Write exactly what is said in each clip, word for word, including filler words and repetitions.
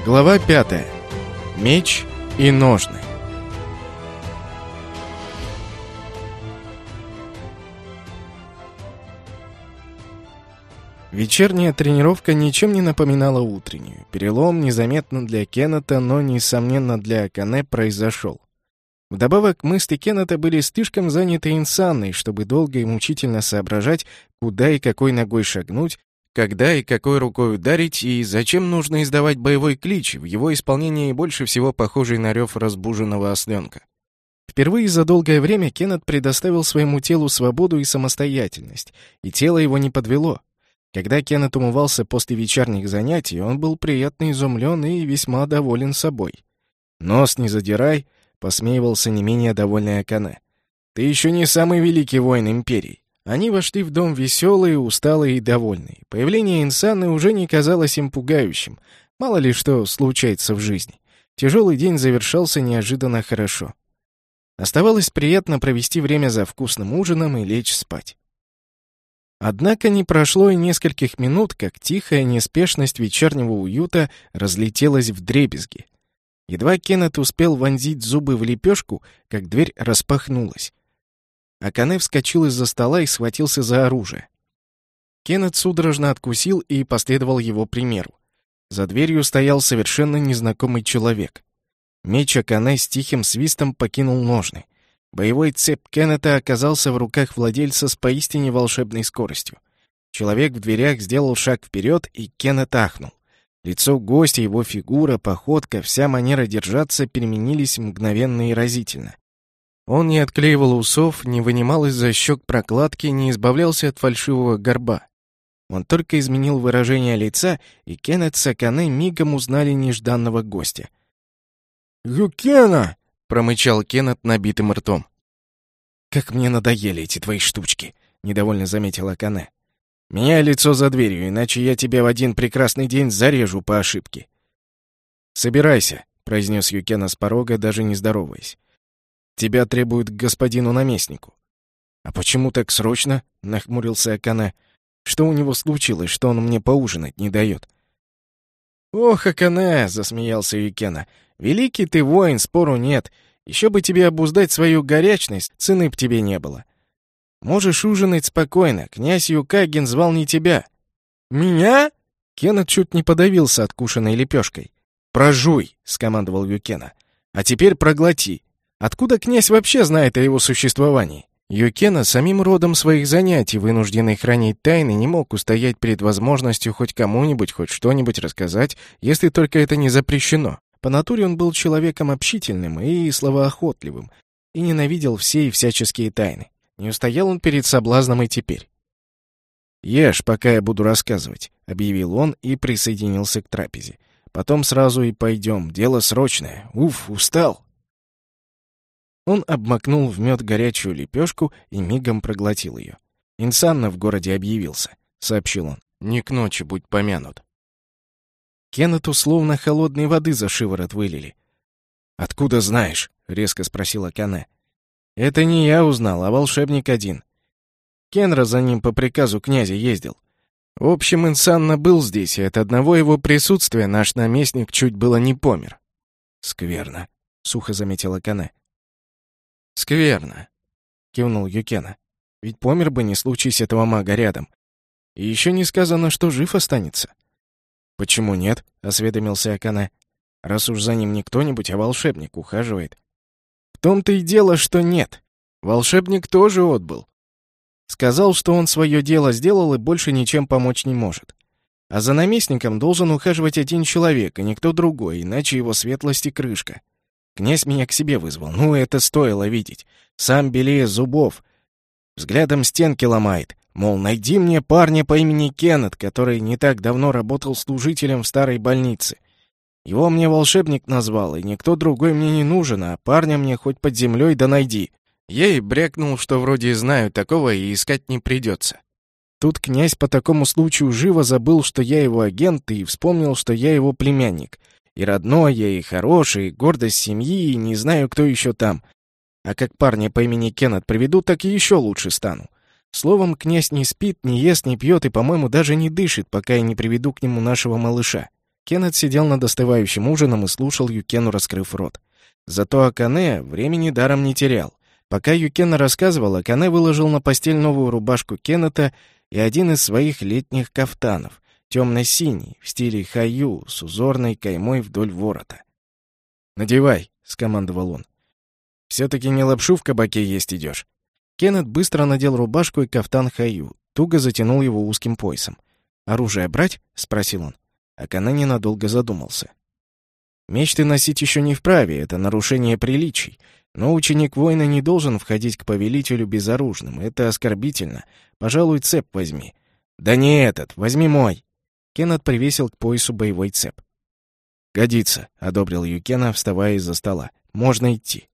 Глава пятая. Меч и ножны. Вечерняя тренировка ничем не напоминала утреннюю. Перелом незаметно для Кеннета, но, несомненно, для Акане произошел. Вдобавок, мысли Кеннета были слишком заняты Инсанной, чтобы долго и мучительно соображать, куда и какой ногой шагнуть, когда и какой рукой ударить, и зачем нужно издавать боевой клич, в его исполнении больше всего похожий на рев разбуженного осленка. Впервые за долгое время Кеннет предоставил своему телу свободу и самостоятельность, и тело его не подвело. Когда Кеннет умывался после вечерних занятий, он был приятно изумлен и весьма доволен собой. «Нос не задирай», — посмеивался не менее довольный Акане. «Ты еще не самый великий воин Империи». Они вошли в дом веселые, усталые и довольные. Появление Инсаны уже не казалось им пугающим. Мало ли что случается в жизни. Тяжелый день завершался неожиданно хорошо. Оставалось приятно провести время за вкусным ужином и лечь спать. Однако не прошло и нескольких минут, как тихая неспешность вечернего уюта разлетелась вдребезги. Едва Кеннет успел вонзить зубы в лепешку, как дверь распахнулась. Акане вскочил из-за стола и схватился за оружие. Кеннет судорожно откусил и последовал его примеру. За дверью стоял совершенно незнакомый человек. Меч Акане с тихим свистом покинул ножны. Боевой цеп Кеннета оказался в руках владельца с поистине волшебной скоростью. Человек в дверях сделал шаг вперед, и Кеннет ахнул. Лицо гостя, его фигура, походка, вся манера держаться переменились мгновенно и разительно. Он не отклеивал усов, не вынимал из-за щек прокладки, не избавлялся от фальшивого горба. Он только изменил выражение лица, и Кеннет с Акане мигом узнали нежданного гостя. «Юкена!» — промычал Кеннет набитым ртом. «Как мне надоели эти твои штучки!» — недовольно заметил Акане. «Меняй лицо за дверью, иначе я тебя в один прекрасный день зарежу по ошибке». «Собирайся», — произнес Юкена с порога, даже не здороваясь. «Тебя требуют к господину наместнику». «А почему так срочно?» — нахмурился Акане. «Что у него случилось, что он мне поужинать не дает?» «Ох, Акане!» — засмеялся Юкена. «Великий ты воин, спору нет. Еще бы тебе обуздать свою горячность, цены б тебе не было. Можешь ужинать спокойно, князь Юкаген звал не тебя». «Меня?» — Кеннет чуть не подавился откушенной лепешкой. «Прожуй!» — скомандовал Юкена. «А теперь проглоти. Откуда князь вообще знает о его существовании?» Юкена самим родом своих занятий, вынужденный хранить тайны, не мог устоять перед возможностью хоть кому-нибудь, хоть что-нибудь рассказать, если только это не запрещено. По натуре он был человеком общительным и словоохотливым, и ненавидел все и всяческие тайны. Не устоял он перед соблазном и теперь. «Ешь, пока я буду рассказывать», — объявил он и присоединился к трапезе. «Потом сразу и пойдем, дело срочное. Уф, устал». Он обмакнул в мед горячую лепешку и мигом проглотил ее. «Инсанна в городе объявился», — сообщил он. «Не к ночи будь помянут». Кеннету словно холодной воды за шиворот вылили. «Откуда знаешь?» — резко спросил Акане. «Это не я узнал, а волшебник один. Кенра за ним по приказу князя ездил. В общем, Инсанна был здесь, и от одного его присутствия наш наместник чуть было не помер». «Скверно», — сухо заметил Акане. «Скверно», — кивнул Юкена. «Ведь помер бы, не случись этого мага рядом. И еще не сказано, что жив останется». «Почему нет?» — осведомился Акане. «Раз уж за ним не кто-нибудь, а волшебник ухаживает». «В том-то и дело, что нет. Волшебник тоже отбыл. Сказал, что он свое дело сделал и больше ничем помочь не может. А за наместником должен ухаживать один человек, и никто другой, иначе его светлости крышка. Князь меня к себе вызвал. Ну, это стоило видеть. Сам белее зубов. Взглядом стенки ломает. Мол, найди мне парня по имени Кеннет, который не так давно работал служителем в старой больнице. Его мне волшебник назвал, и никто другой мне не нужен, а парня мне хоть под землей да найди». Я и брякнул, что вроде знаю такого, и искать не придется. Тут князь по такому случаю живо забыл, что я его агент, и вспомнил, что я его племянник. И родной я, и хороший, и гордость семьи, и не знаю, кто еще там. А как парня по имени Кеннет приведу, так и еще лучше стану. Словом, князь не спит, не ест, не пьет и, по-моему, даже не дышит, пока я не приведу к нему нашего малыша. Кеннет сидел над остывающим ужином и слушал Юкену, раскрыв рот. Зато Акане времени даром не терял. Пока Юкена рассказывал, Акане выложил на постель новую рубашку Кеннета и один из своих летних кафтанов, темно-синий, в стиле хаю, с узорной каймой вдоль ворота. «Надевай», — скомандовал он. «Все-таки не лапшу в кабаке есть идешь». Кеннет быстро надел рубашку и кафтан хаю, туго затянул его узким поясом. «Оружие брать?» — спросил он. Акане ненадолго задумался. «Меч ты носить еще не вправе, это нарушение приличий. Но ученик воина не должен входить к повелителю безоружным. Это оскорбительно. Пожалуй, цеп возьми». «Да не этот, возьми мой». Кеннет привесил к поясу боевой цеп. «Годится», — одобрил Юкена, вставая из-за стола. «Можно идти».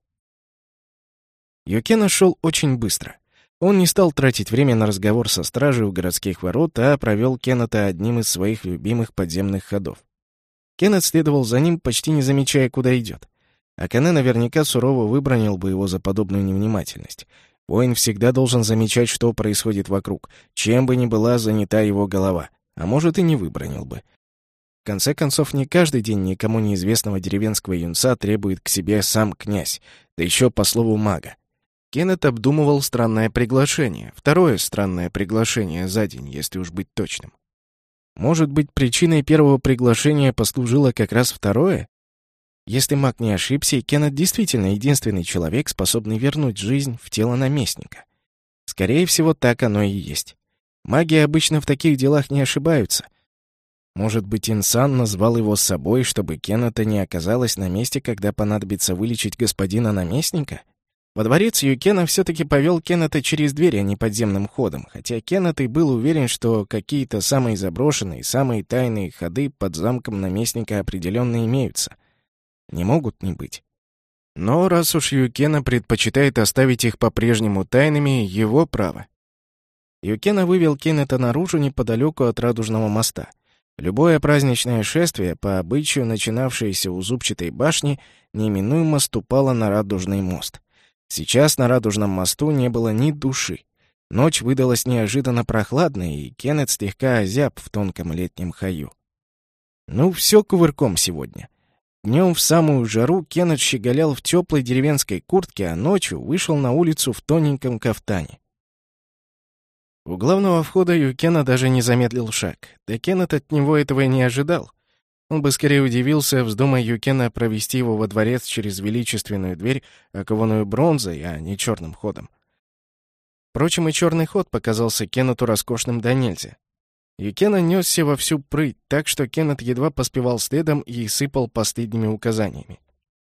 Юкена шел очень быстро. Он не стал тратить время на разговор со стражей у городских ворот, а провел Кеннета одним из своих любимых подземных ходов. Кеннет следовал за ним, почти не замечая, куда идет. Акане наверняка сурово выбранил бы его за подобную невнимательность. Воин всегда должен замечать, что происходит вокруг, чем бы ни была занята его голова, а может и не выбранил бы. В конце концов, не каждый день никому неизвестного деревенского юнца требует к себе сам князь, да еще по слову мага. Кеннет обдумывал странное приглашение, второе странное приглашение за день, если уж быть точным. Может быть, причиной первого приглашения послужило как раз второе? Если маг не ошибся, и Кеннет действительно единственный человек, способный вернуть жизнь в тело наместника. Скорее всего, так оно и есть. Маги обычно в таких делах не ошибаются. Может быть, Инсан назвал его с собой, чтобы Кеннета не оказалось на месте, когда понадобится вылечить господина наместника? Во дворец Юкена все-таки повел Кеннета через дверь, а не подземным ходом, хотя Кеннет и был уверен, что какие-то самые заброшенные, самые тайные ходы под замком наместника определенно имеются. Не могут не быть. Но раз уж Юкена предпочитает оставить их по-прежнему тайными, его право. Юкена вывел Кеннета наружу неподалеку от Радужного моста. Любое праздничное шествие, по обычаю начинавшееся у зубчатой башни, неминуемо ступало на Радужный мост. Сейчас на Радужном мосту не было ни души. Ночь выдалась неожиданно прохладной, и Кеннет слегка озяб в тонком летнем хаю. Ну, все кувырком сегодня. Днем в самую жару Кеннет щеголял в теплой деревенской куртке, а ночью вышел на улицу в тоненьком кафтане. У главного входа Юкена даже не замедлил шаг. Да Кеннет от него этого и не ожидал. Он бы скорее удивился, вздумая Юкена провести его во дворец через величественную дверь, окованную бронзой, а не черным ходом. Впрочем, и черный ход показался Кеннету роскошным до нельзя. Юкена несся во всю прыть, так что Кеннет едва поспевал следом и сыпал последними указаниями.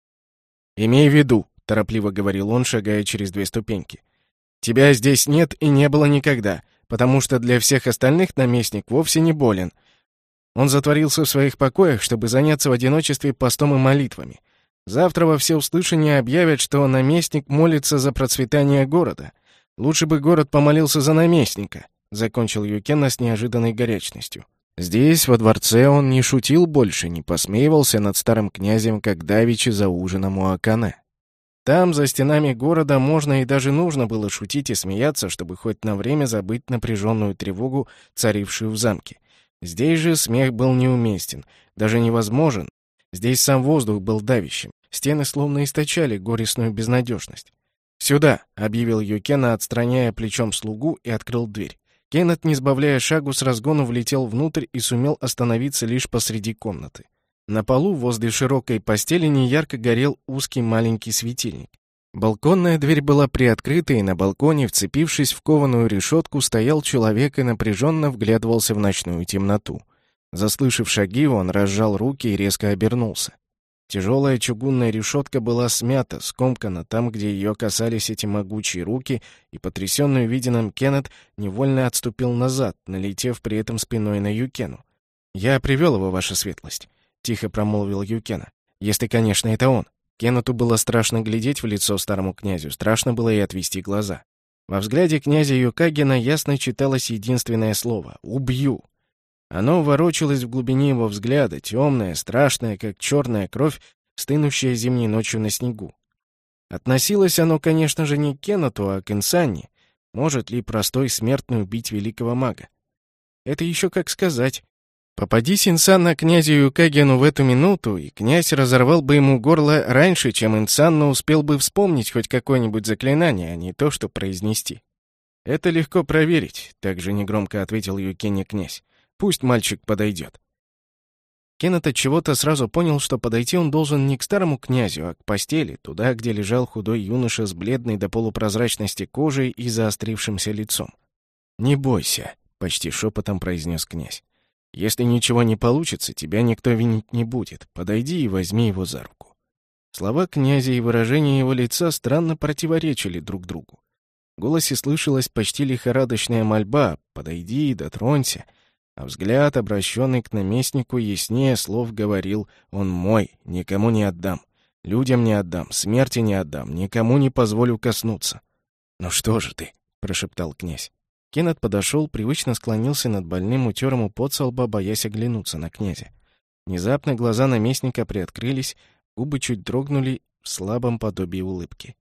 «Имей в виду», — торопливо говорил он, шагая через две ступеньки, «тебя здесь нет и не было никогда, потому что для всех остальных наместник вовсе не болен. Он затворился в своих покоях, чтобы заняться в одиночестве постом и молитвами. Завтра во всеуслышание объявят, что наместник молится за процветание города. Лучше бы город помолился за наместника», — закончил Юкена с неожиданной горячностью. Здесь, во дворце, он не шутил больше, не посмеивался над старым князем, как давеча за ужином у Акане. Там, за стенами города, можно и даже нужно было шутить и смеяться, чтобы хоть на время забыть напряженную тревогу, царившую в замке. Здесь же смех был неуместен, даже невозможен. Здесь сам воздух был давящим, стены словно источали горестную безнадежность. «Сюда!» — объявил Юкена, отстраняя плечом слугу, и открыл дверь. Кеннет, не сбавляя шагу, с разгону влетел внутрь и сумел остановиться лишь посреди комнаты. На полу возле широкой постели неярко горел узкий маленький светильник. Балконная дверь была приоткрыта, и на балконе, вцепившись в кованую решетку, стоял человек и напряженно вглядывался в ночную темноту. Заслышав шаги, он разжал руки и резко обернулся. Тяжелая чугунная решетка была смята, скомкана там, где ее касались эти могучие руки, и потрясенный увиденным Кеннет невольно отступил назад, налетев при этом спиной на Юкену. «Я привел его, ваша светлость», — тихо промолвил Юкена. «Если, конечно, это он». Кеннету было страшно глядеть в лицо старому князю, страшно было и отвести глаза. Во взгляде князя Юкагена ясно читалось единственное слово — «убью». Оно ворочалось в глубине его взгляда, темное, страшное, как черная кровь, стынущая зимней ночью на снегу. Относилось оно, конечно же, не к Кеннету, а к Инсанне. Может ли простой смертный убить великого мага? Это еще как сказать. Попадись Инсан на князю Юкагену в эту минуту, и князь разорвал бы ему горло раньше, чем Инсанна успел бы вспомнить хоть какое-нибудь заклинание, а не то, что произнести. «Это легко проверить», — также негромко ответил Юкене князь. «Пусть мальчик подойдет». Кеннет от чего-то сразу понял, что подойти он должен не к старому князю, а к постели, туда, где лежал худой юноша с бледной до полупрозрачности кожей и заострившимся лицом. «Не бойся», — почти шепотом произнес князь. «Если ничего не получится, тебя никто винить не будет. Подойди и возьми его за руку». Слова князя и выражение его лица странно противоречили друг другу. В голосе слышалась почти лихорадочная мольба «подойди и дотронься», а взгляд, обращенный к наместнику, яснее слов говорил «он мой, никому не отдам, людям не отдам, смерти не отдам, никому не позволю коснуться». «Ну что же ты?» — прошептал князь. Кеннет подошел, привычно склонился над больным, утер ему пот со лба, боясь оглянуться на князя. Внезапно глаза наместника приоткрылись, губы чуть дрогнули в слабом подобии улыбки.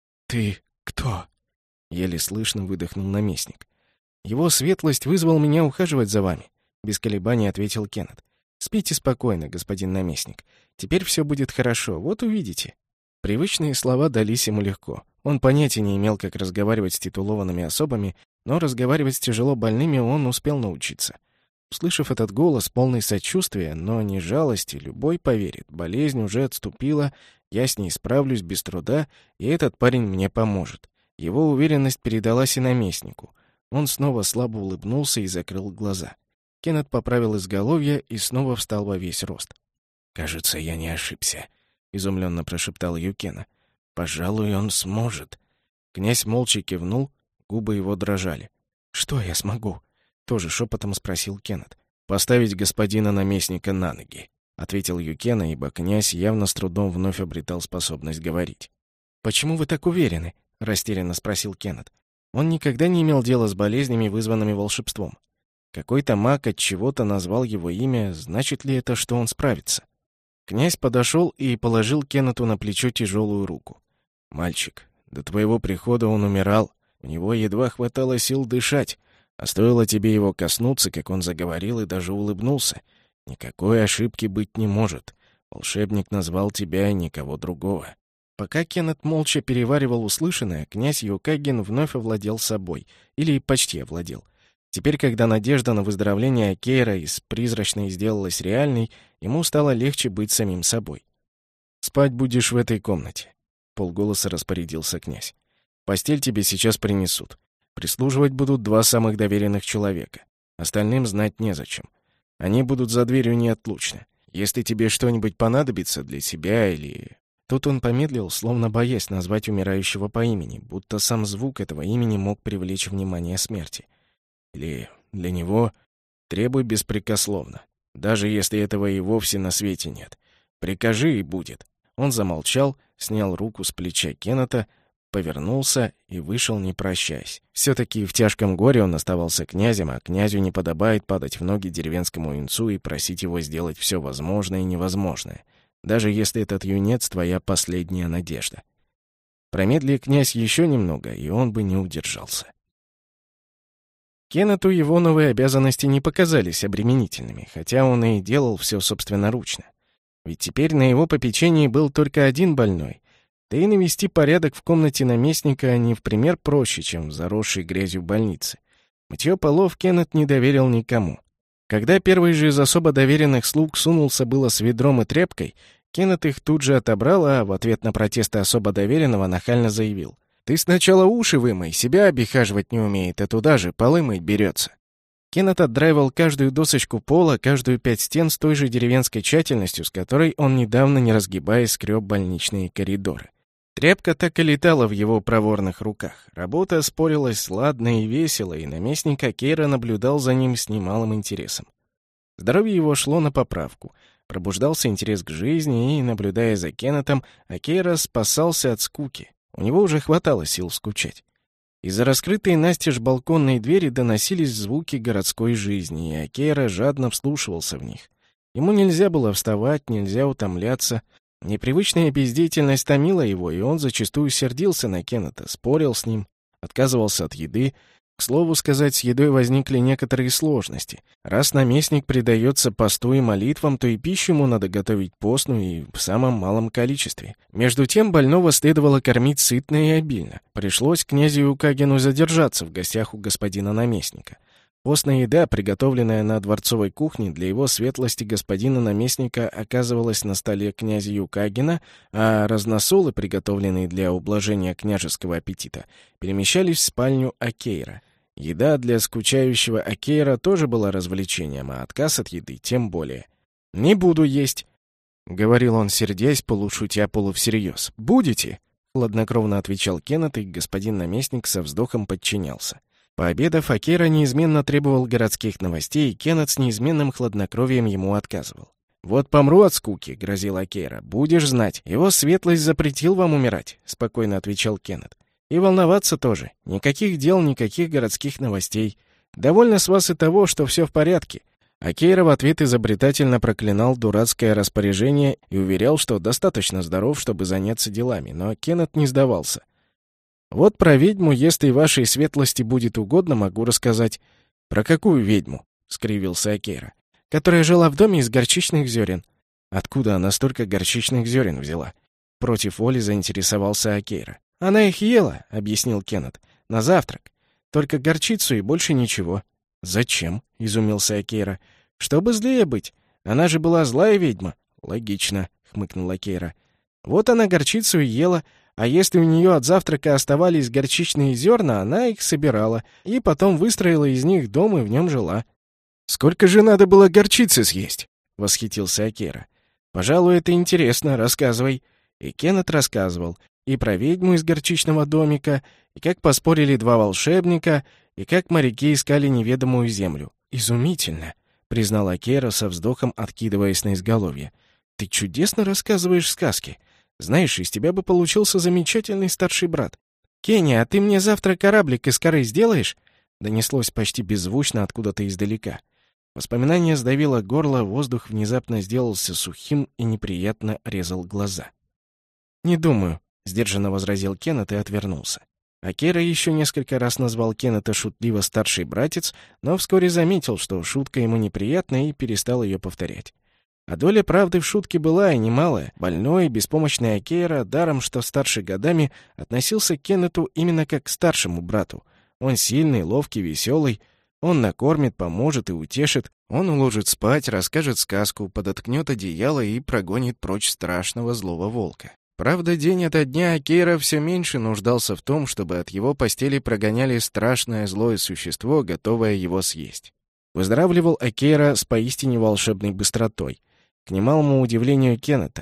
«Ты кто?» — еле слышно выдохнул наместник. «Его светлость вызвал меня ухаживать за вами», — без колебаний ответил Кеннет. «Спите спокойно, господин наместник. Теперь все будет хорошо, вот увидите». Привычные слова дались ему легко. Он понятия не имел, как разговаривать с титулованными особами, но разговаривать с тяжело больными он успел научиться. Услышав этот голос, полный сочувствия, но не жалости, любой поверит. Болезнь уже отступила, я с ней справлюсь без труда, и этот парень мне поможет. Его уверенность передалась и наместнику. Он снова слабо улыбнулся и закрыл глаза. Кеннет поправил изголовье и снова встал во весь рост. «Кажется, я не ошибся», — изумленно прошептал Юкена. «Пожалуй, он сможет». Князь молча кивнул, губы его дрожали. «Что я смогу?» — тоже шепотом спросил Кеннет. «Поставить господина наместника на ноги», — ответил Юкена, ибо князь явно с трудом вновь обретал способность говорить. «Почему вы так уверены?» — растерянно спросил Кеннет. Он никогда не имел дела с болезнями, вызванными волшебством. Какой-то маг от чего-то назвал его имя, значит ли это, что он справится? Князь подошел и положил Кеннету на плечо тяжелую руку. «Мальчик, до твоего прихода он умирал, у него едва хватало сил дышать, а стоило тебе его коснуться, как он заговорил и даже улыбнулся. Никакой ошибки быть не может. Волшебник назвал тебя и никого другого». Пока Кеннет молча переваривал услышанное, князь Юкаген вновь овладел собой, или почти овладел. Теперь, когда надежда на выздоровление Акейра из призрачной сделалась реальной, ему стало легче быть самим собой. «Спать будешь в этой комнате», — полголоса распорядился князь. «Постель тебе сейчас принесут. Прислуживать будут два самых доверенных человека. Остальным знать незачем. Они будут за дверью неотлучно. Если тебе что-нибудь понадобится для себя или...» Тут он помедлил, словно боясь назвать умирающего по имени, будто сам звук этого имени мог привлечь внимание смерти. Или для него требуй беспрекословно, даже если этого и вовсе на свете нет. Прикажи, и будет. Он замолчал, снял руку с плеча Кеннета, повернулся и вышел, не прощаясь. Все-таки в тяжком горе он оставался князем, а князю не подобает падать в ноги деревенскому юнцу и просить его сделать все возможное и невозможное, даже если этот юнец — твоя последняя надежда. Промедли князь еще немного, и он бы не удержался. Кеннету его новые обязанности не показались обременительными, хотя он и делал все собственноручно. Ведь теперь на его попечении был только один больной, да и навести порядок в комнате наместника не в пример проще, чем в заросшей грязью больнице. Мытье полов Кеннет не доверил никому. Когда первый же из особо доверенных слуг сунулся было с ведром и тряпкой, Кеннет их тут же отобрал, а в ответ на протесты особо доверенного нахально заявил: «Ты сначала уши вымой, себя обихаживать не умеет, а туда же полы мыть берется». Кеннет отдраивал каждую досочку пола, каждую пять стен с той же деревенской тщательностью, с которой он недавно, не разгибаясь, скреб больничные коридоры. Тряпка так и летала в его проворных руках. Работа спорилась ладно и весело, и наместник Акейра наблюдал за ним с немалым интересом. Здоровье его шло на поправку. Пробуждался интерес к жизни, и, наблюдая за Кеннетом, Акейра спасался от скуки. У него уже хватало сил скучать. Из-за раскрытой настежь балконной двери доносились звуки городской жизни, и Акейра жадно вслушивался в них. Ему нельзя было вставать, нельзя утомляться. Непривычная бездеятельность томила его, и он зачастую сердился на Кеннета, спорил с ним, отказывался от еды, К слову сказать, с едой возникли некоторые сложности. Раз наместник предается посту и молитвам, то и пищу ему надо готовить постную и в самом малом количестве. Между тем больного следовало кормить сытно и обильно. Пришлось князю Юкагину задержаться в гостях у господина наместника. Постная еда, приготовленная на дворцовой кухне, для его светлости господина наместника оказывалась на столе князя Юкагина, а разносолы, приготовленные для ублажения княжеского аппетита, перемещались в спальню Акейра. Еда для скучающего Акейра тоже была развлечением, а отказ от еды тем более. «Не буду есть», — говорил он, сердясь, полушутя, полувсерьез. «Будете?» — хладнокровно отвечал Кеннет, и господин наместник со вздохом подчинялся. Пообедав, Акейра неизменно требовал городских новостей, и Кеннет с неизменным хладнокровием ему отказывал. «Вот помру от скуки», — грозил Акейра. «Будешь знать. Его светлость запретил вам умирать», — спокойно отвечал Кеннет. «И волноваться тоже. Никаких дел, никаких городских новостей. Довольно с вас и того, что все в порядке». Акейра в ответ изобретательно проклинал дурацкое распоряжение и уверял, что достаточно здоров, чтобы заняться делами, но Кеннет не сдавался. «Вот про ведьму, если вашей светлости будет угодно, могу рассказать». «Про какую ведьму?» — скривился Акейра. «Которая жила в доме из горчичных зерен». «Откуда она столько горчичных зерен взяла?» Против воли заинтересовался Акейра. «Она их ела», — объяснил Кеннет, — «на завтрак. Только горчицу и больше ничего». «Зачем?» — изумился Акейра. «Чтобы злее быть. Она же была злая ведьма». «Логично», — хмыкнул Акейра. «Вот она горчицу и ела, а если у нее от завтрака оставались горчичные зерна, она их собирала и потом выстроила из них дом и в нем жила». «Сколько же надо было горчицы съесть?» — восхитился Акейра. «Пожалуй, это интересно. Рассказывай». И Кеннет рассказывал. И про ведьму из горчичного домика, и как поспорили два волшебника, и как моряки искали неведомую землю. «Изумительно», — признал Акейра со вздохом, откидываясь на изголовье. «Ты чудесно рассказываешь сказки. Знаешь, из тебя бы получился замечательный старший брат. Кенни, а ты мне завтра кораблик из коры сделаешь?» Донеслось почти беззвучно откуда-то издалека. Воспоминание сдавило горло, воздух внезапно сделался сухим и неприятно резал глаза. «Не думаю», — сдержанно возразил Кеннет и отвернулся. Акейра еще несколько раз назвал Кеннета шутливо «старший братец», но вскоре заметил, что шутка ему неприятна, и перестал ее повторять. А доля правды в шутке была и немалая. Больной, беспомощный Акейра, даром что старше годами, относился к Кеннету именно как к старшему брату. Он сильный, ловкий, веселый. Он накормит, поможет и утешит. Он уложит спать, расскажет сказку, подоткнет одеяло и прогонит прочь страшного злого волка. Правда, день ото дня Акейра все меньше нуждался в том, чтобы от его постели прогоняли страшное злое существо, готовое его съесть. Выздоравливал Акейра с поистине волшебной быстротой, к немалому удивлению Кеннета.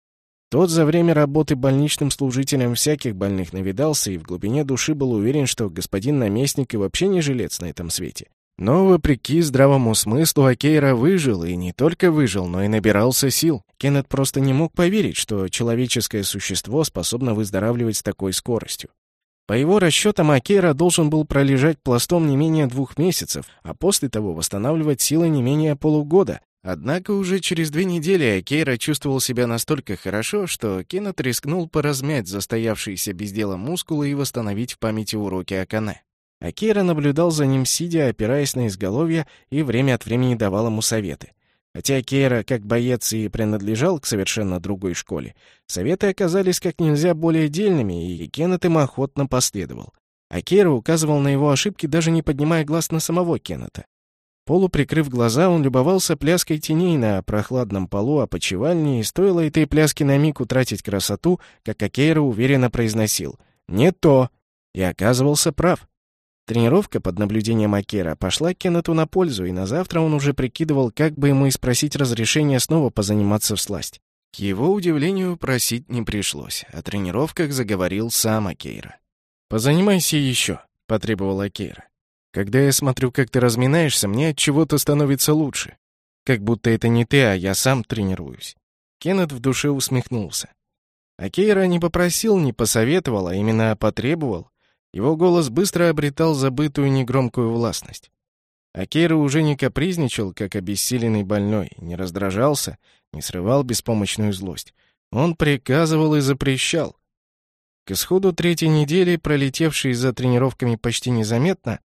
Тот за время работы больничным служителем всяких больных навидался и в глубине души был уверен, что господин наместник и вообще не жилец на этом свете. Но, вопреки здравому смыслу, Акейра выжил, и не только выжил, но и набирался сил. Кеннет просто не мог поверить, что человеческое существо способно выздоравливать с такой скоростью. По его расчетам, Акейра должен был пролежать пластом не менее двух месяцев, а после того восстанавливать силы не менее полугода. Однако уже через две недели Акейра чувствовал себя настолько хорошо, что Кеннет рискнул поразмять застоявшиеся без дела мускулы и восстановить в памяти уроки Акане. Акейра наблюдал за ним, сидя, опираясь на изголовье, и время от времени давал ему советы. Хотя Акейра, как боец, и принадлежал к совершенно другой школе, советы оказались как нельзя более дельными, и Кеннет им охотно последовал. Акейра указывал на его ошибки, даже не поднимая глаз на самого Кеннета. Полуприкрыв глаза, он любовался пляской теней на прохладном полу опочивальни, и стоило этой пляске на миг утратить красоту, как Акейра уверенно произносил «Не то!» и оказывался прав. Тренировка под наблюдением Акейра пошла Кеннету на пользу, и на завтра он уже прикидывал, как бы ему и спросить разрешения снова позаниматься всласть. К его удивлению, просить не пришлось. О тренировках заговорил сам Акейра. «Позанимайся еще», — потребовал Акейра. «Когда я смотрю, как ты разминаешься, мне от чего-то становится лучше. Как будто это не ты, а я сам тренируюсь». Кеннет в душе усмехнулся. Акейра не попросил, не посоветовал, а именно потребовал. Его голос быстро обретал забытую негромкую властность. Акейра уже не капризничал, как обессиленный больной, не раздражался, не срывал беспомощную злость. Он приказывал и запрещал. К исходу третьей недели, пролетевшей за тренировками почти незаметно,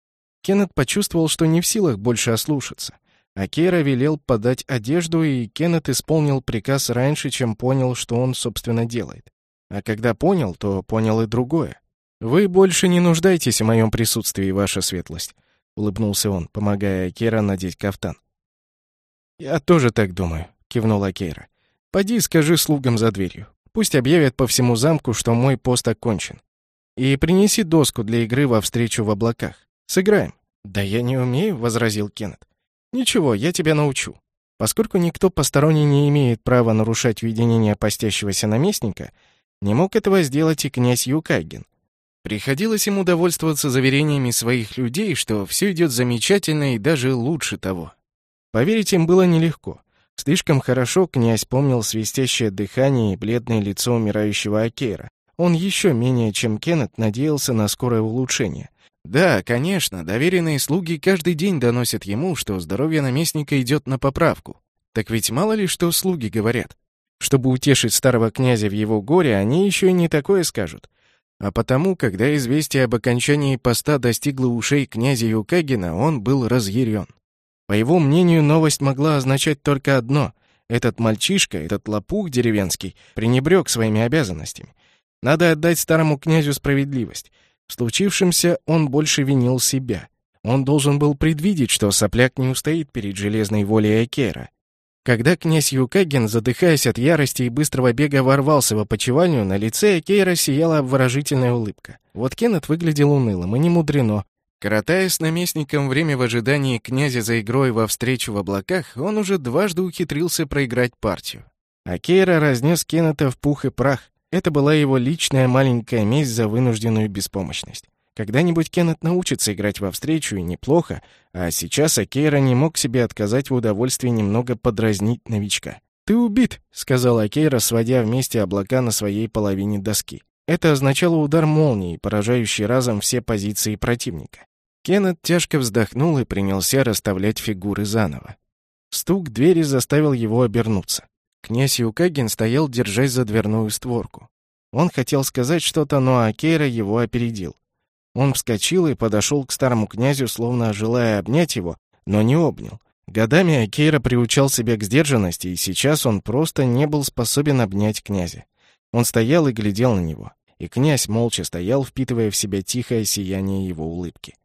Кеннет почувствовал, что не в силах больше ослушаться. Акейра велел подать одежду, и Кеннет исполнил приказ раньше, чем понял, что он, собственно, делает. А когда понял, то понял и другое. «Вы больше не нуждаетесь в моем присутствии, ваша светлость», — улыбнулся он, помогая Акейра надеть кафтан. «Я тоже так думаю», — кивнул Акейра. «Поди скажи слугам за дверью. Пусть объявят по всему замку, что мой пост окончен. И принеси доску для игры во встречу в облаках. Сыграем». «Да я не умею», — возразил Кеннет. «Ничего, я тебя научу». Поскольку никто посторонний не имеет права нарушать уединение постящегося наместника, не мог этого сделать и князь Юкаген. Приходилось ему довольствоваться заверениями своих людей, что все идет замечательно и даже лучше того. Поверить им было нелегко. Слишком хорошо князь помнил свистящее дыхание и бледное лицо умирающего Акейра. Он еще менее, чем Кеннет, надеялся на скорое улучшение. Да, конечно, доверенные слуги каждый день доносят ему, что здоровье наместника идет на поправку. Так ведь мало ли что слуги говорят. Чтобы утешить старого князя в его горе, они еще и не такое скажут. А потому, когда известие об окончании поста достигло ушей князя Юкагена, он был разъярен. По его мнению, новость могла означать только одно: этот мальчишка, этот лопух деревенский, пренебрег своими обязанностями. Надо отдать старому князю справедливость. В случившемся он больше винил себя. Он должен был предвидеть, что сопляк не устоит перед железной волей Акейра. Когда князь Юкаген, задыхаясь от ярости и быстрого бега, ворвался в опочивальню, на лице Акейра сияла обворожительная улыбка. Вот Кеннет выглядел унылым, и не мудрено. Коротая с наместником время в ожидании князя за игрой во встречу в облаках, он уже дважды ухитрился проиграть партию. Акейра разнес Кеннета в пух и прах. Это была его личная маленькая месть за вынужденную беспомощность. Когда-нибудь Кеннет научится играть во встречу, и неплохо, а сейчас Акейра не мог себе отказать в удовольствии немного подразнить новичка. «Ты убит», — сказал Акейра, сводя вместе облака на своей половине доски. Это означало удар молнии, поражающий разом все позиции противника. Кеннет тяжко вздохнул и принялся расставлять фигуры заново. Стук двери заставил его обернуться. Князь Юкаген стоял, держась за дверную створку. Он хотел сказать что-то, но Акейра его опередил. Он вскочил и подошел к старому князю, словно желая обнять его, но не обнял. Годами Акейра приучал себя к сдержанности, и сейчас он просто не был способен обнять князя. Он стоял и глядел на него, и князь молча стоял, впитывая в себя тихое сияние его улыбки.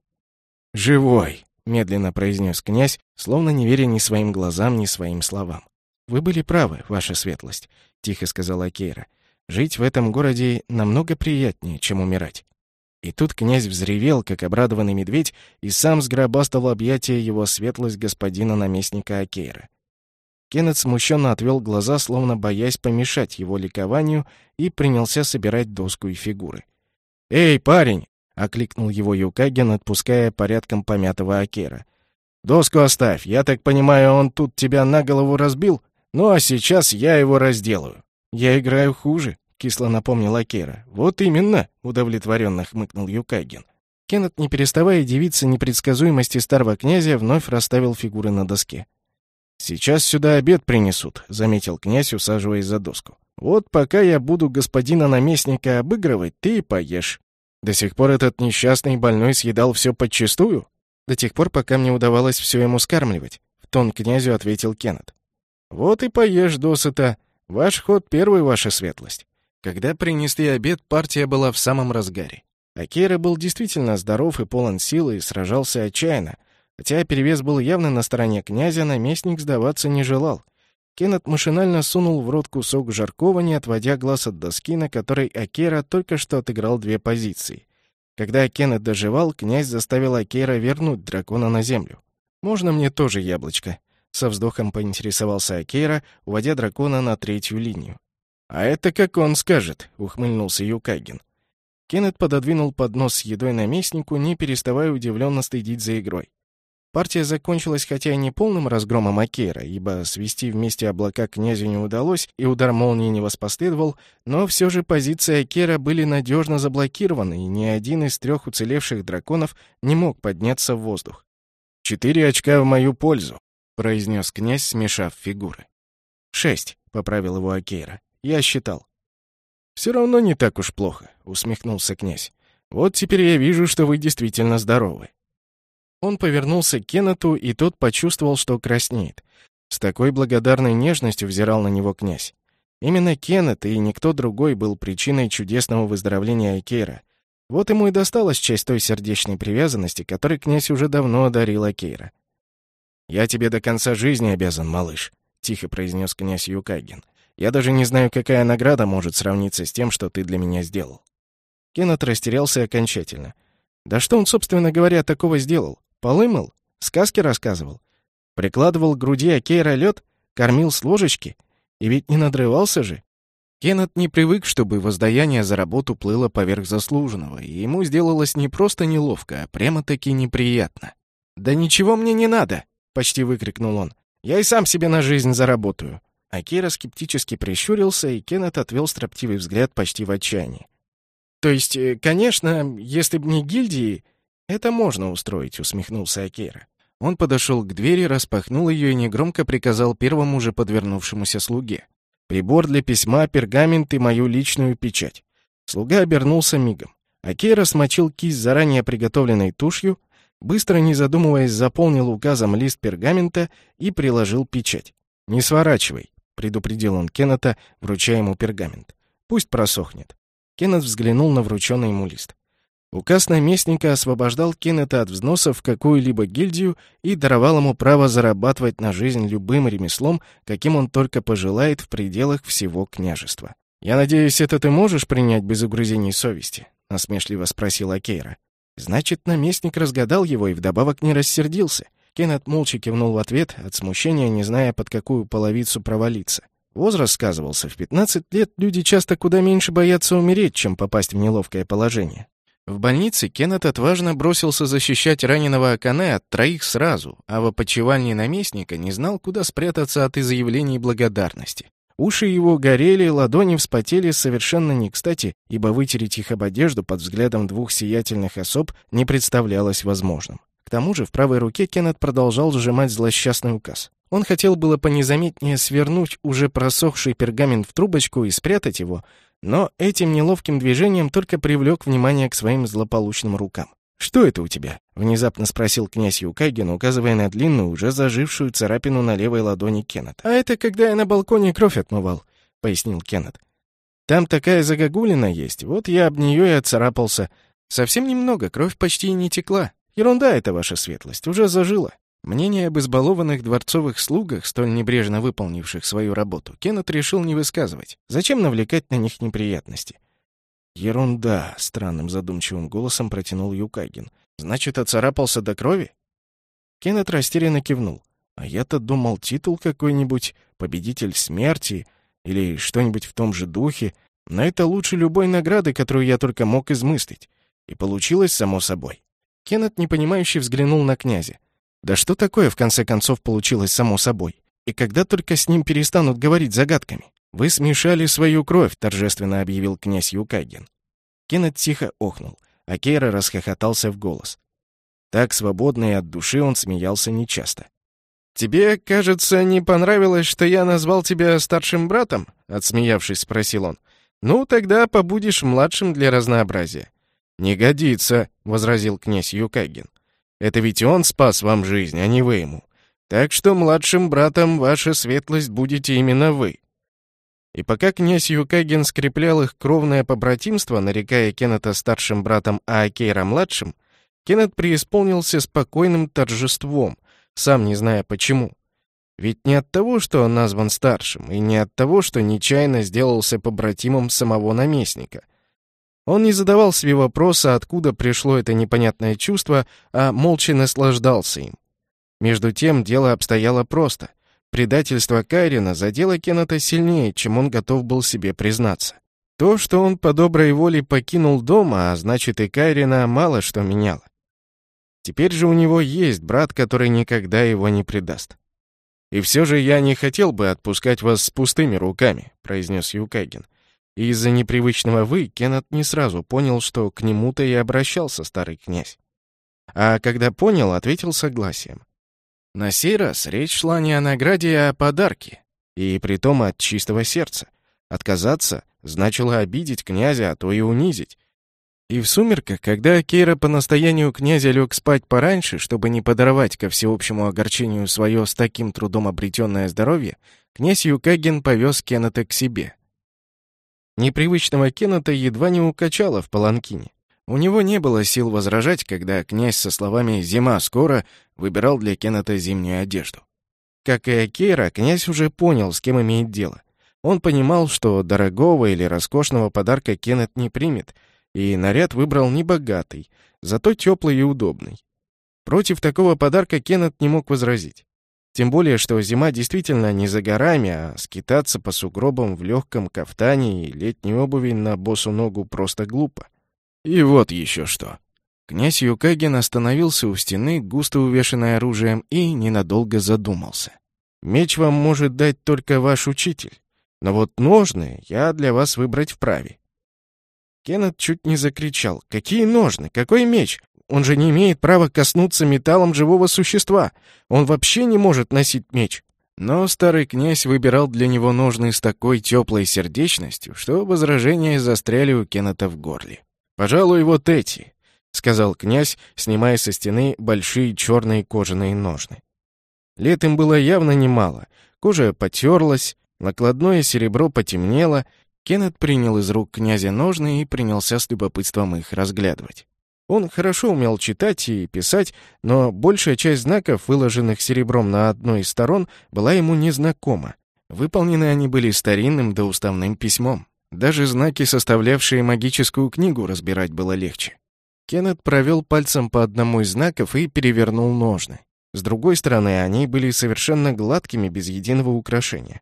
«Живой!» — медленно произнес князь, словно не веря ни своим глазам, ни своим словам. «Вы были правы, ваша светлость», — тихо сказала Акейра. «Жить в этом городе намного приятнее, чем умирать». И тут князь взревел, как обрадованный медведь, и сам сгробастал объятия его светлость господина наместника Акейра. Кеннет смущенно отвел глаза, словно боясь помешать его ликованию, и принялся собирать доску и фигуры. «Эй, парень!» — окликнул его Юкаген, отпуская порядком помятого Акейра. «Доску оставь, я так понимаю, он тут тебя на голову разбил? Ну а сейчас я его разделаю». «Я играю хуже», — кисло напомнил Акейра. «Вот именно», — удовлетворенно хмыкнул Юкаген. Кеннет, не переставая дивиться непредсказуемости старого князя, вновь расставил фигуры на доске. «Сейчас сюда обед принесут», — заметил князь, усаживаясь за доску. «Вот пока я буду господина наместника обыгрывать, ты и поешь. До сих пор этот несчастный больной съедал все подчистую?» «До тех пор, пока мне удавалось все ему скармливать», — в тон князю ответил Кеннет. «Вот и поешь досыта. Ваш ход первый, ваша светлость». Когда принесли обед, партия была в самом разгаре. Акейра был действительно здоров и полон силы, и сражался отчаянно. Хотя перевес был явно на стороне князя, наместник сдаваться не желал. Кеннет машинально сунул в рот кусок жаркого, не отводя глаз от доски, на которой Акейра только что отыграл две позиции. Когда Кеннет доживал, князь заставил Акейра вернуть дракона на землю. «Можно мне тоже яблочко?» — со вздохом поинтересовался Акейра, уводя дракона на третью линию. «А это как он скажет», — ухмыльнулся Юкаген. Кеннет пододвинул поднос с едой наместнику, не переставая удивленно следить за игрой. Партия закончилась хотя и не полным разгромом Акейра, ибо свести вместе облака князю не удалось, и удар молнии не воспоследовал, но все же позиции Акейра были надежно заблокированы, и ни один из трех уцелевших драконов не мог подняться в воздух. «Четыре очка в мою пользу», — произнес князь, смешав фигуры. «Шесть», — поправил его Акейра. «Я считал». «Все равно не так уж плохо», — усмехнулся князь. «Вот теперь я вижу, что вы действительно здоровы». Он повернулся к Кеннету, и тот почувствовал, что краснеет. С такой благодарной нежностью взирал на него князь. Именно Кеннет и никто другой был причиной чудесного выздоровления Акейра. Вот ему и досталась часть той сердечной привязанности, которой князь уже давно одарил Акейра. «Я тебе до конца жизни обязан, малыш», — тихо произнес князь Юкаген. «Я даже не знаю, какая награда может сравниться с тем, что ты для меня сделал». Кеннет растерялся окончательно. Да что он, собственно говоря, такого сделал? Полы мыл? Сказки рассказывал? Прикладывал к груди Акейра лед? Кормил с ложечки? И ведь не надрывался же? Кеннет не привык, чтобы воздаяние за работу плыло поверх заслуженного, и ему сделалось не просто неловко, а прямо-таки неприятно. «Да ничего мне не надо!» — почти выкрикнул он. «Я и сам себе на жизнь заработаю!» Акейра скептически прищурился, и Кеннет отвел строптивый взгляд почти в отчаянии. «То есть, конечно, если б не гильдии, это можно устроить», — усмехнулся Акейра. Он подошел к двери, распахнул ее и негромко приказал первому же подвернувшемуся слуге: «Прибор для письма, пергамент и мою личную печать». Слуга обернулся мигом. Акейра смочил кисть заранее приготовленной тушью, быстро, не задумываясь, заполнил указом лист пергамента и приложил печать. «Не сворачивай», — предупредил он Кеннета, вручая ему пергамент. «Пусть просохнет». Кеннет взглянул на врученный ему лист. Указ наместника освобождал Кеннета от взносов в какую-либо гильдию и даровал ему право зарабатывать на жизнь любым ремеслом, каким он только пожелает в пределах всего княжества. «Я надеюсь, это ты можешь принять без угрызений совести?» — насмешливо спросил Акейра. Значит, наместник разгадал его и вдобавок не рассердился. Кеннет молча кивнул в ответ, от смущения не зная, под какую половицу провалиться. Возраст сказывался. В пятнадцать лет люди часто куда меньше боятся умереть, чем попасть в неловкое положение. В больнице Кеннет отважно бросился защищать раненого Акане от троих сразу, а в опочивальне наместника не знал, куда спрятаться от изъявлений благодарности. Уши его горели, ладони вспотели совершенно не кстати, ибо вытереть их об одежду под взглядом двух сиятельных особ не представлялось возможным. К тому же в правой руке Кеннет продолжал сжимать злосчастный указ. Он хотел было понезаметнее свернуть уже просохший пергамент в трубочку и спрятать его, но этим неловким движением только привлек внимание к своим злополучным рукам. «Что это у тебя?» — внезапно спросил князь Юкаген, указывая на длинную, уже зажившую царапину на левой ладони Кеннета. «А это когда я на балконе кровь отмывал», — пояснил Кеннет. «Там такая загогулина есть, вот я об нее и отцарапался. Совсем немного, кровь почти и не текла. Ерунда это, ваша светлость, уже зажила». Мнение об избалованных дворцовых слугах, столь небрежно выполнивших свою работу, Кеннет решил не высказывать. Зачем навлекать на них неприятности? «Ерунда», — странным задумчивым голосом протянул Юкаген. «Значит, оцарапался до крови?» Кеннет растерянно кивнул. «А я-то думал, титул какой-нибудь, победитель смерти или что-нибудь в том же духе. Но это лучше любой награды, которую я только мог измыслить. И получилось само собой». Кеннет непонимающе взглянул на князя. Да что такое, в конце концов, получилось само собой? И когда только с ним перестанут говорить загадками? «Вы смешали свою кровь», — торжественно объявил князь Юкаген. Кеннет тихо охнул, а Кейра расхохотался в голос. Так свободно и от души он смеялся нечасто. «Тебе, кажется, не понравилось, что я назвал тебя старшим братом?» — отсмеявшись, спросил он. «Ну, тогда побудешь младшим для разнообразия». «Не годится», — возразил князь Юкаген. «Это ведь он спас вам жизнь, а не вы ему. Так что младшим братом, ваша светлость, будете именно вы». И пока князь Юкаген скреплял их кровное побратимство, нарекая Кеннета старшим братом, а Акейра младшим, Кеннет преисполнился спокойным торжеством, сам не зная почему. Ведь не от того, что он назван старшим, и не от того, что нечаянно сделался побратимом самого наместника. Он не задавал себе вопроса, откуда пришло это непонятное чувство, а молча наслаждался им. Между тем дело обстояло просто. Предательство Кайрена задело Кеннета сильнее, чем он готов был себе признаться. То, что он по доброй воле покинул дом, а значит и Кайрена, мало что меняло. Теперь же у него есть брат, который никогда его не предаст. «И все же я не хотел бы отпускать вас с пустыми руками», — произнес Юкаген. И из-за непривычного «вы» Кеннет не сразу понял, что к нему-то и обращался старый князь. А когда понял, ответил согласием. На сей раз речь шла не о награде, а о подарке, и притом от чистого сердца. Отказаться значило обидеть князя, а то и унизить. И в сумерках, когда Кейра по настоянию князя лег спать пораньше, чтобы не подорвать ко всеобщему огорчению свое с таким трудом обретенное здоровье, князь Юкаген повез Кеннета к себе. Непривычного Кеннета едва не укачало в паланкине. У него не было сил возражать, когда князь со словами «Зима скоро» выбирал для Кеннета зимнюю одежду. Как и Акейра, князь уже понял, с кем имеет дело. Он понимал, что дорогого или роскошного подарка Кеннет не примет, и наряд выбрал небогатый, зато теплый и удобный. Против такого подарка Кеннет не мог возразить. Тем более, что зима действительно не за горами, а скитаться по сугробам в легком кафтане и летней обуви на босу ногу просто глупо. И вот еще что. Князь Юкаген остановился у стены, густо увешанной оружием, и ненадолго задумался. «Меч вам может дать только ваш учитель, но вот ножны я для вас выбрать вправе». Кеннет чуть не закричал. «Какие ножны? Какой меч? Он же не имеет права коснуться металлом живого существа. Он вообще не может носить меч». Но старый князь выбирал для него ножны с такой теплой сердечностью, что возражения застряли у Кеннета в горле. «Пожалуй, вот эти», — сказал князь, снимая со стены большие черные кожаные ножны. Лет им было явно немало. Кожа потерлась, накладное серебро потемнело. Кеннет принял из рук князя ножны и принялся с любопытством их разглядывать. Он хорошо умел читать и писать, но большая часть знаков, выложенных серебром на одной из сторон, была ему незнакома. Выполнены они были старинным да уставным письмом. Даже знаки, составлявшие магическую книгу, разбирать было легче. Кеннет провел пальцем по одному из знаков и перевернул ножны. С другой стороны, они были совершенно гладкими, без единого украшения.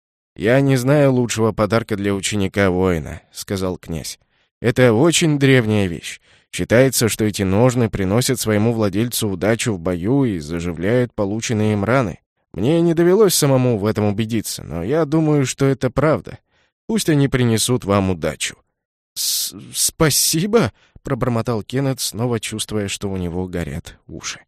«Я не знаю лучшего подарка для ученика-воина», — сказал князь. «Это очень древняя вещь. Считается, что эти ножны приносят своему владельцу удачу в бою и заживляют полученные им раны. Мне не довелось самому в этом убедиться, но я думаю, что это правда. Пусть они принесут вам удачу». «Спасибо», — пробормотал Кеннет, снова чувствуя, что у него горят уши.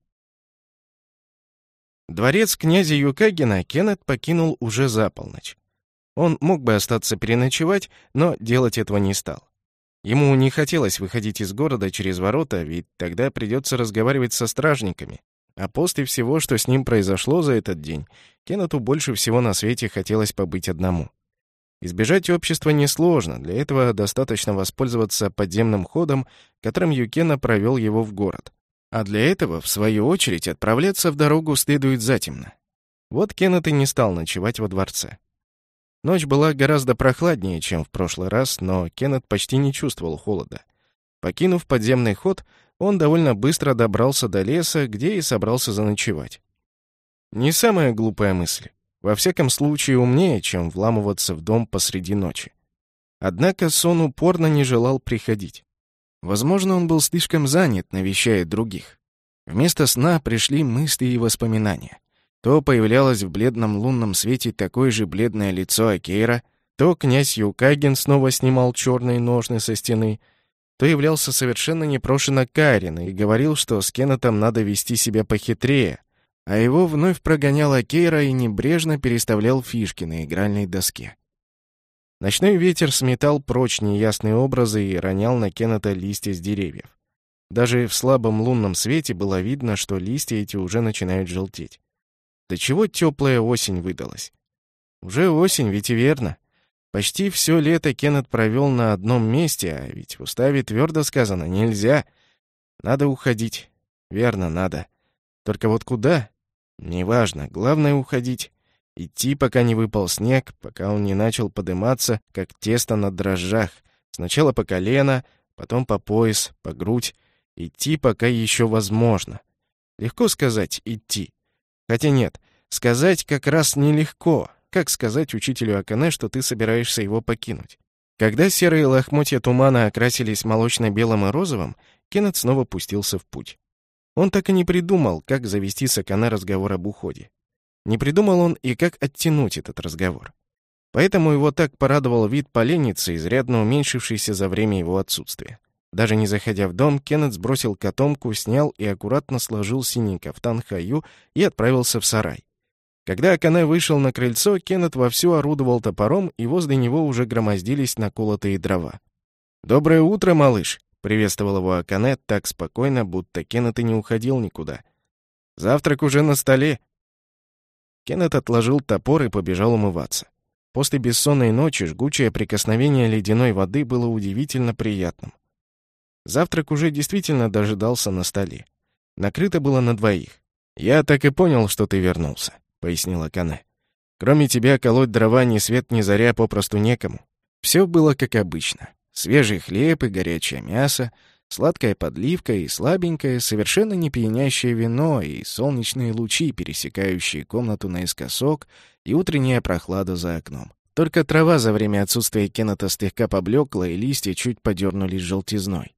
Дворец князя Юкагена Кеннет покинул уже за полночь. Он мог бы остаться переночевать, но делать этого не стал. Ему не хотелось выходить из города через ворота, ведь тогда придется разговаривать со стражниками. А после всего, что с ним произошло за этот день, Кеннету больше всего на свете хотелось побыть одному. Избежать общества несложно, для этого достаточно воспользоваться подземным ходом, которым Юкена провел его в город. А для этого, в свою очередь, отправляться в дорогу следует затемно. Вот Кеннет и не стал ночевать во дворце. Ночь была гораздо прохладнее, чем в прошлый раз, но Кеннет почти не чувствовал холода. Покинув подземный ход, он довольно быстро добрался до леса, где и собрался заночевать. Не самая глупая мысль. Во всяком случае, умнее, чем вламываться в дом посреди ночи. Однако сон упорно не желал приходить. Возможно, он был слишком занят, навещая других. Вместо сна пришли мысли и воспоминания. То появлялось в бледном лунном свете такое же бледное лицо Акейра, то князь Юкаген снова снимал черные ножны со стены, то являлся совершенно непрошено Кайрин и говорил, что с Кеннетом надо вести себя похитрее, а его вновь прогонял Акейра и небрежно переставлял фишки на игральной доске. Ночной ветер сметал прочь неясные образы и ронял на Кеннета листья с деревьев. Даже в слабом лунном свете было видно, что листья эти уже начинают желтеть. До чего теплая осень выдалась. Уже осень, ведь и верно. Почти все лето Кеннет провел на одном месте, а ведь в уставе твердо сказано «нельзя». Надо уходить. Верно, надо. Только вот куда? Неважно, главное уходить. Идти, пока не выпал снег, пока он не начал подниматься, как тесто на дрожжах. Сначала по колено, потом по пояс, по грудь. Идти, пока еще возможно. Легко сказать «идти». Хотя нет, сказать как раз нелегко. Как сказать учителю Акане, что ты собираешься его покинуть? Когда серые лохмотья тумана окрасились молочно-белым и розовым, Кеннет снова пустился в путь. Он так и не придумал, как завести с Акане разговор об уходе. Не придумал он и как оттянуть этот разговор. Поэтому его так порадовал вид поленницы, изрядно уменьшившийся за время его отсутствия. Даже не заходя в дом, Кеннет сбросил котомку, снял и аккуратно сложил синий кафтан Хаю и отправился в сарай. Когда Акане вышел на крыльцо, Кеннет вовсю орудовал топором, и возле него уже громоздились наколотые дрова. «Доброе утро, малыш!» — приветствовал его Акане так спокойно, будто Кеннет и не уходил никуда. «Завтрак уже на столе». Кеннет отложил топор и побежал умываться. После бессонной ночи жгучее прикосновение ледяной воды было удивительно приятным. Завтрак уже действительно дожидался на столе. Накрыто было на двоих. «Я так и понял, что ты вернулся», — пояснил Акане. «Кроме тебя колоть дрова ни свет ни заря попросту некому». Все было как обычно. Свежий хлеб и горячее мясо, сладкая подливка и слабенькое, совершенно не пьянящее вино и солнечные лучи, пересекающие комнату наискосок, и утренняя прохлада за окном. Только трава за время отсутствия Кеннета слегка поблекла, и листья чуть подернулись желтизной.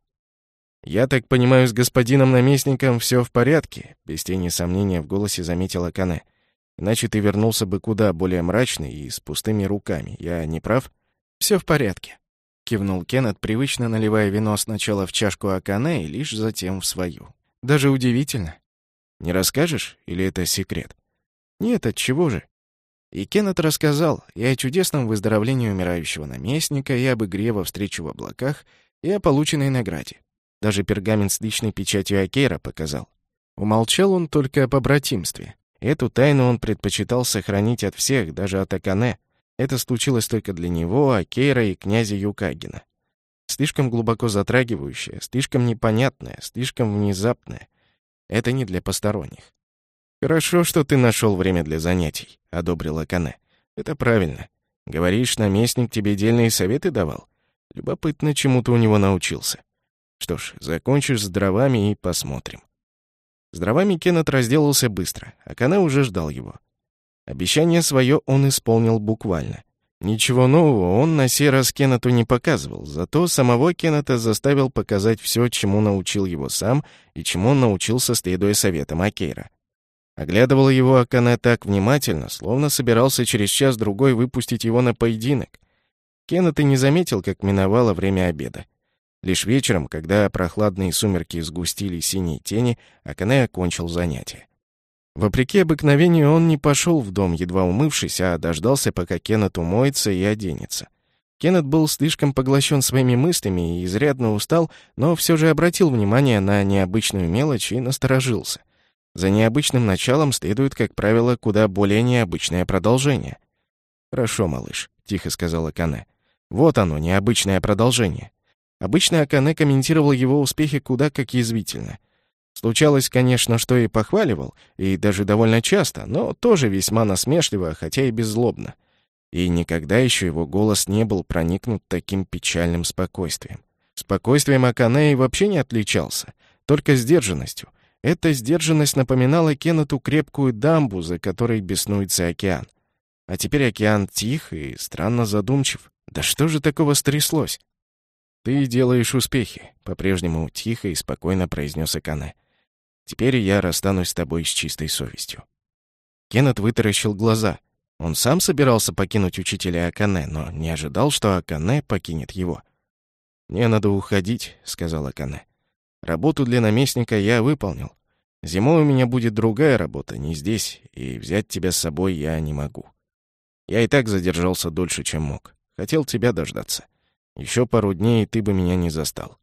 «Я так понимаю, с господином наместником все в порядке?» — без тени сомнения в голосе заметил Акане. «Иначе ты вернулся бы куда более мрачный и с пустыми руками. Я не прав?» «Все в порядке», — кивнул Кеннет, привычно наливая вино сначала в чашку Акане и лишь затем в свою. «Даже удивительно. Не расскажешь, или это секрет?» «Нет, отчего же?» И Кеннет рассказал и о чудесном выздоровлении умирающего наместника, и об игре во встречу в облаках, и о полученной награде. Даже пергамент с личной печатью Акейра показал. Умолчал он только о побратимстве. Эту тайну он предпочитал сохранить от всех, даже от Акане. Это случилось только для него, Акейра и князя Юкагина. Слишком глубоко затрагивающее, слишком непонятное, слишком внезапное. Это не для посторонних. «Хорошо, что ты нашел время для занятий», — одобрил Акане. «Это правильно. Говоришь, наместник тебе дельные советы давал? Любопытно, чему ты у него научился. Что ж, закончишь с дровами и посмотрим». С дровами Кеннет разделался быстро, Акане уже ждал его. Обещание свое он исполнил буквально. Ничего нового он на сей раз Кеннету не показывал, зато самого Кеннета заставил показать все, чему научил его сам и чему он научился, следуя советам Акейра. Оглядывал его Акане так внимательно, словно собирался через час-другой выпустить его на поединок. Кеннет и не заметил, как миновало время обеда. Лишь вечером, когда прохладные сумерки сгустили синие тени, Акане окончил занятие. Вопреки обыкновению он не пошел в дом, едва умывшись, а дождался, пока Кеннет умоется и оденется. Кеннет был слишком поглощен своими мыслями и изрядно устал, но все же обратил внимание на необычную мелочь и насторожился. За необычным началом следует, как правило, куда более необычное продолжение. «Хорошо, малыш», — тихо сказал Акане. «Вот оно, необычное продолжение». Обычно Акане комментировал его успехи куда как язвительно. Случалось, конечно, что и похваливал, и даже довольно часто, но тоже весьма насмешливо, хотя и беззлобно. И никогда еще его голос не был проникнут таким печальным спокойствием. Спокойствием Акане и вообще не отличался, только сдержанностью. Эта сдержанность напоминала Кеннету крепкую дамбу, за которой беснуется океан. А теперь океан тих и странно задумчив. Да что же такого стряслось? «Ты делаешь успехи», — по-прежнему тихо и спокойно произнес Акане. «Теперь я расстанусь с тобой с чистой совестью». Кеннет вытаращил глаза. Он сам собирался покинуть учителя Акане, но не ожидал, что Акане покинет его. «Мне надо уходить», — сказал Акане. «Работу для наместника я выполнил. Зимой у меня будет другая работа, не здесь, и взять тебя с собой я не могу. Я и так задержался дольше, чем мог. Хотел тебя дождаться. Еще пару дней, и ты бы меня не застал».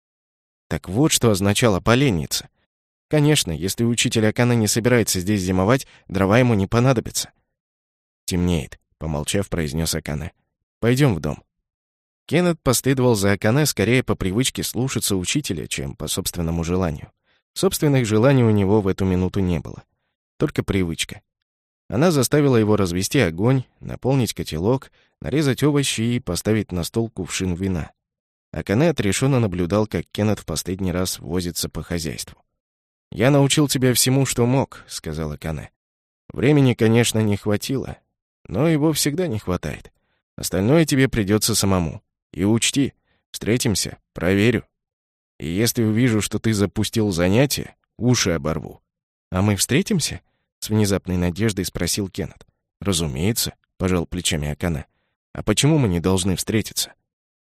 Так вот, что означало поленница. Конечно, если учитель Акане не собирается здесь зимовать, дрова ему не понадобятся. «Темнеет», — помолчав, произнес Акане. «Пойдем в дом». Кеннет последовал за Акане скорее по привычке слушаться учителя, чем по собственному желанию. Собственных желаний у него в эту минуту не было. Только привычка. Она заставила его развести огонь, наполнить котелок, нарезать овощи и поставить на стол кувшин вина. Акане отрешенно наблюдал, как Кеннет в последний раз возится по хозяйству. «Я научил тебя всему, что мог», — сказал Акане. «Времени, конечно, не хватило, но его всегда не хватает. Остальное тебе придется самому. И учти, встретимся, проверю. И если увижу, что ты запустил занятие, уши оборву». «А мы встретимся?» — с внезапной надеждой спросил Кеннет. «Разумеется», — пожал плечами Акане. «А почему мы не должны встретиться?»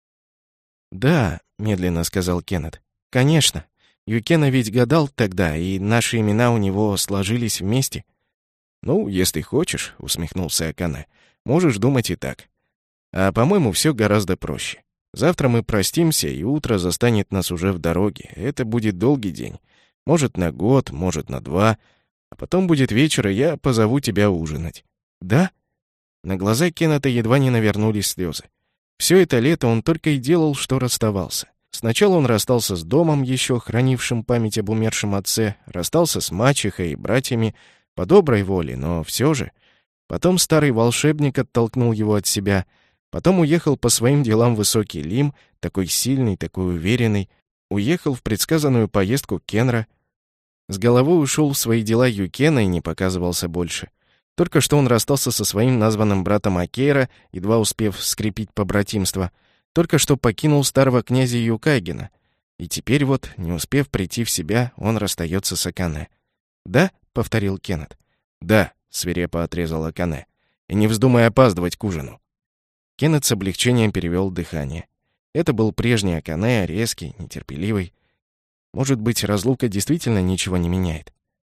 «Да», — медленно сказал Кеннет. «Конечно. Юкена ведь гадал тогда, и наши имена у него сложились вместе». «Ну, если хочешь», — усмехнулся Акане, — «можешь думать и так. А, по-моему, все гораздо проще. Завтра мы простимся, и утро застанет нас уже в дороге. Это будет долгий день. Может, на год, может, на два. А потом будет вечер, и я позову тебя ужинать». «Да?» На глаза Кеннета едва не навернулись слезы. Все это лето он только и делал, что расставался. Сначала он расстался с домом, еще хранившим память об умершем отце, расстался с мачехой и братьями по доброй воле, но все же. Потом старый волшебник оттолкнул его от себя. Потом уехал по своим делам в Высокий Лим, такой сильный, такой уверенный. Уехал в предсказанную поездку Кенра. С головой ушел в свои дела Юкена и не показывался больше. Только что он расстался со своим названным братом Акейра, едва успев скрепить побратимство. Только что покинул старого князя Юкагена. И теперь вот, не успев прийти в себя, он расстается с Акане. «Да?» — повторил Кеннет. «Да», — свирепо отрезал Акане. «И не вздумай опаздывать к ужину». Кеннет с облегчением перевел дыхание. Это был прежний Акане, резкий, нетерпеливый. Может быть, разлука действительно ничего не меняет.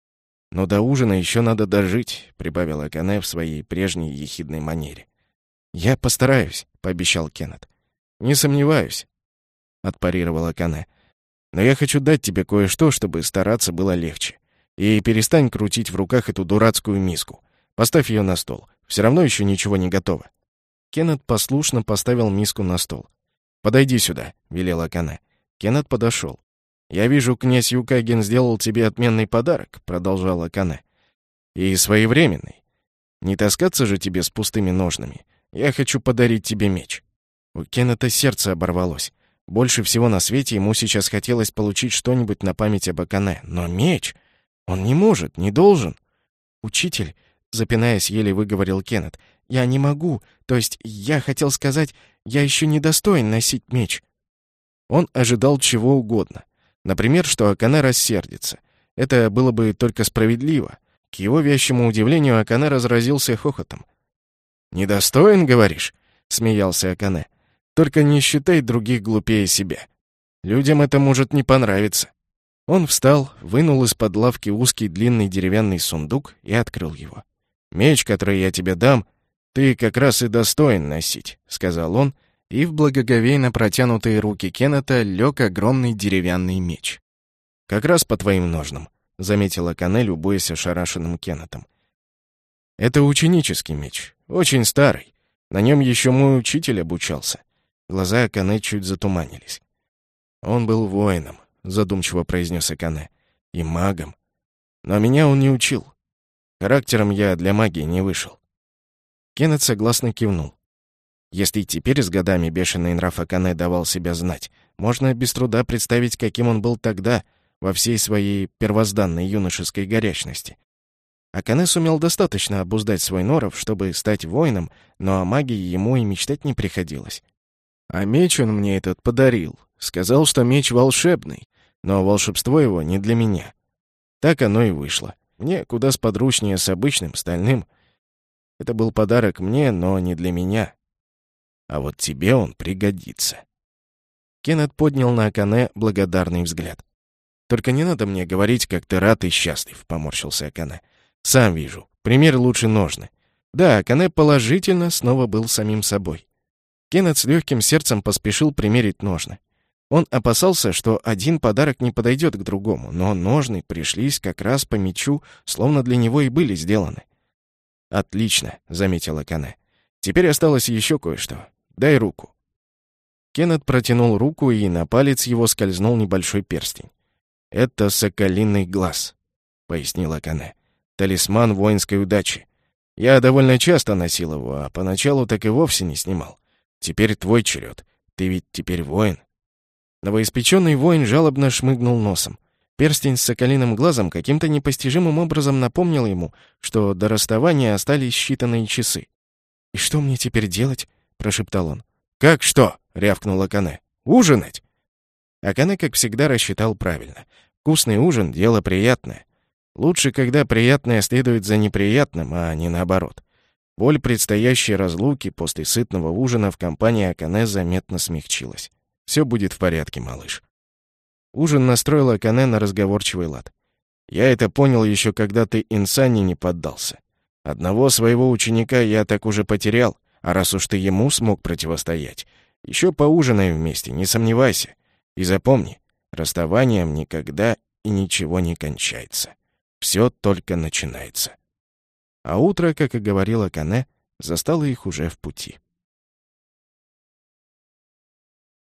«Но до ужина еще надо дожить», — прибавил Акане в своей прежней ехидной манере. «Я постараюсь», — пообещал Кеннет. «Не сомневаюсь», — отпарировал Акане. «Но я хочу дать тебе кое-что, чтобы стараться было легче. И перестань крутить в руках эту дурацкую миску. Поставь ее на стол. Все равно еще ничего не готово». Кеннет послушно поставил миску на стол. «Подойди сюда», — велел Акане. Кеннет подошел. «Я вижу, князь Юкаген сделал тебе отменный подарок», — продолжал Акане. «И своевременный. Не таскаться же тебе с пустыми ножнами. Я хочу подарить тебе меч». У Кеннета сердце оборвалось. Больше всего на свете ему сейчас хотелось получить что-нибудь на память об Акане. Но меч? Он не может, не должен. «Учитель», — запинаясь, еле выговорил Кеннет, — «я не могу. То есть я хотел сказать, я еще не достоин носить меч». Он ожидал чего угодно. Например, что Акане рассердится. Это было бы только справедливо. К его вящему удивлению Акане разразился хохотом. «Недостоин, говоришь?» — смеялся Акане. «Только не считай других глупее себя. Людям это может не понравиться». Он встал, вынул из-под лавки узкий длинный деревянный сундук и открыл его. «Меч, который я тебе дам, ты как раз и достоин носить», — сказал он, и в благоговейно протянутые руки Кеннета лег огромный деревянный меч. «Как раз по твоим ножнам», — заметил Акане, любуясь ошарашенным Кеннетом. «Это ученический меч, очень старый. На нем еще мой учитель обучался». Глаза Акане чуть затуманились. «Он был воином», — задумчиво произнес Акане, — «и магом. Но меня он не учил. Характером я для магии не вышел». Кеннет согласно кивнул. Если теперь с годами бешеный нрав Акане давал себя знать, можно без труда представить, каким он был тогда, во всей своей первозданной юношеской горячности. Акане сумел достаточно обуздать свой норов, чтобы стать воином, но о магии ему и мечтать не приходилось. А меч он мне этот подарил. Сказал, что меч волшебный, но волшебство его не для меня. Так оно и вышло. Мне куда сподручнее с обычным, стальным. Это был подарок мне, но не для меня. А вот тебе он пригодится». Кеннет поднял на Акане благодарный взгляд. «Только не надо мне говорить, как ты рад и счастлив», — поморщился Акане. «Сам вижу. Пример лучше ножны». Да, Акане положительно снова был самим собой. Кеннет с легким сердцем поспешил примерить ножны. Он опасался, что один подарок не подойдет к другому, но ножны пришлись как раз по мечу, словно для него и были сделаны. «Отлично», — заметил Акане. «Теперь осталось еще кое-что. Дай руку». Кеннет протянул руку, и на палец его скользнул небольшой перстень. «Это соколиный глаз», — пояснил Акане. «Талисман воинской удачи. Я довольно часто носил его, а поначалу так и вовсе не снимал. Теперь твой черед. Ты ведь теперь воин». Новоиспеченный воин жалобно шмыгнул носом. Перстень с соколиным глазом каким-то непостижимым образом напомнил ему, что до расставания остались считанные часы. «И что мне теперь делать?» — прошептал он. «Как что?» — рявкнул Акане. «Ужинать!» Акане, как всегда, рассчитал правильно. Вкусный ужин — дело приятное. Лучше, когда приятное следует за неприятным, а не наоборот. Боль предстоящей разлуки после сытного ужина в компании Акане заметно смягчилась. «Все будет в порядке, малыш». Ужин настроил Акане на разговорчивый лад. «Я это понял еще, когда ты Инсани не поддался. Одного своего ученика я так уже потерял, а раз уж ты ему смог противостоять, Еще поужинаем вместе, не сомневайся. И запомни, расставанием никогда и ничего не кончается. Все только начинается». А утро, как и говорила Кане, застало их уже в пути.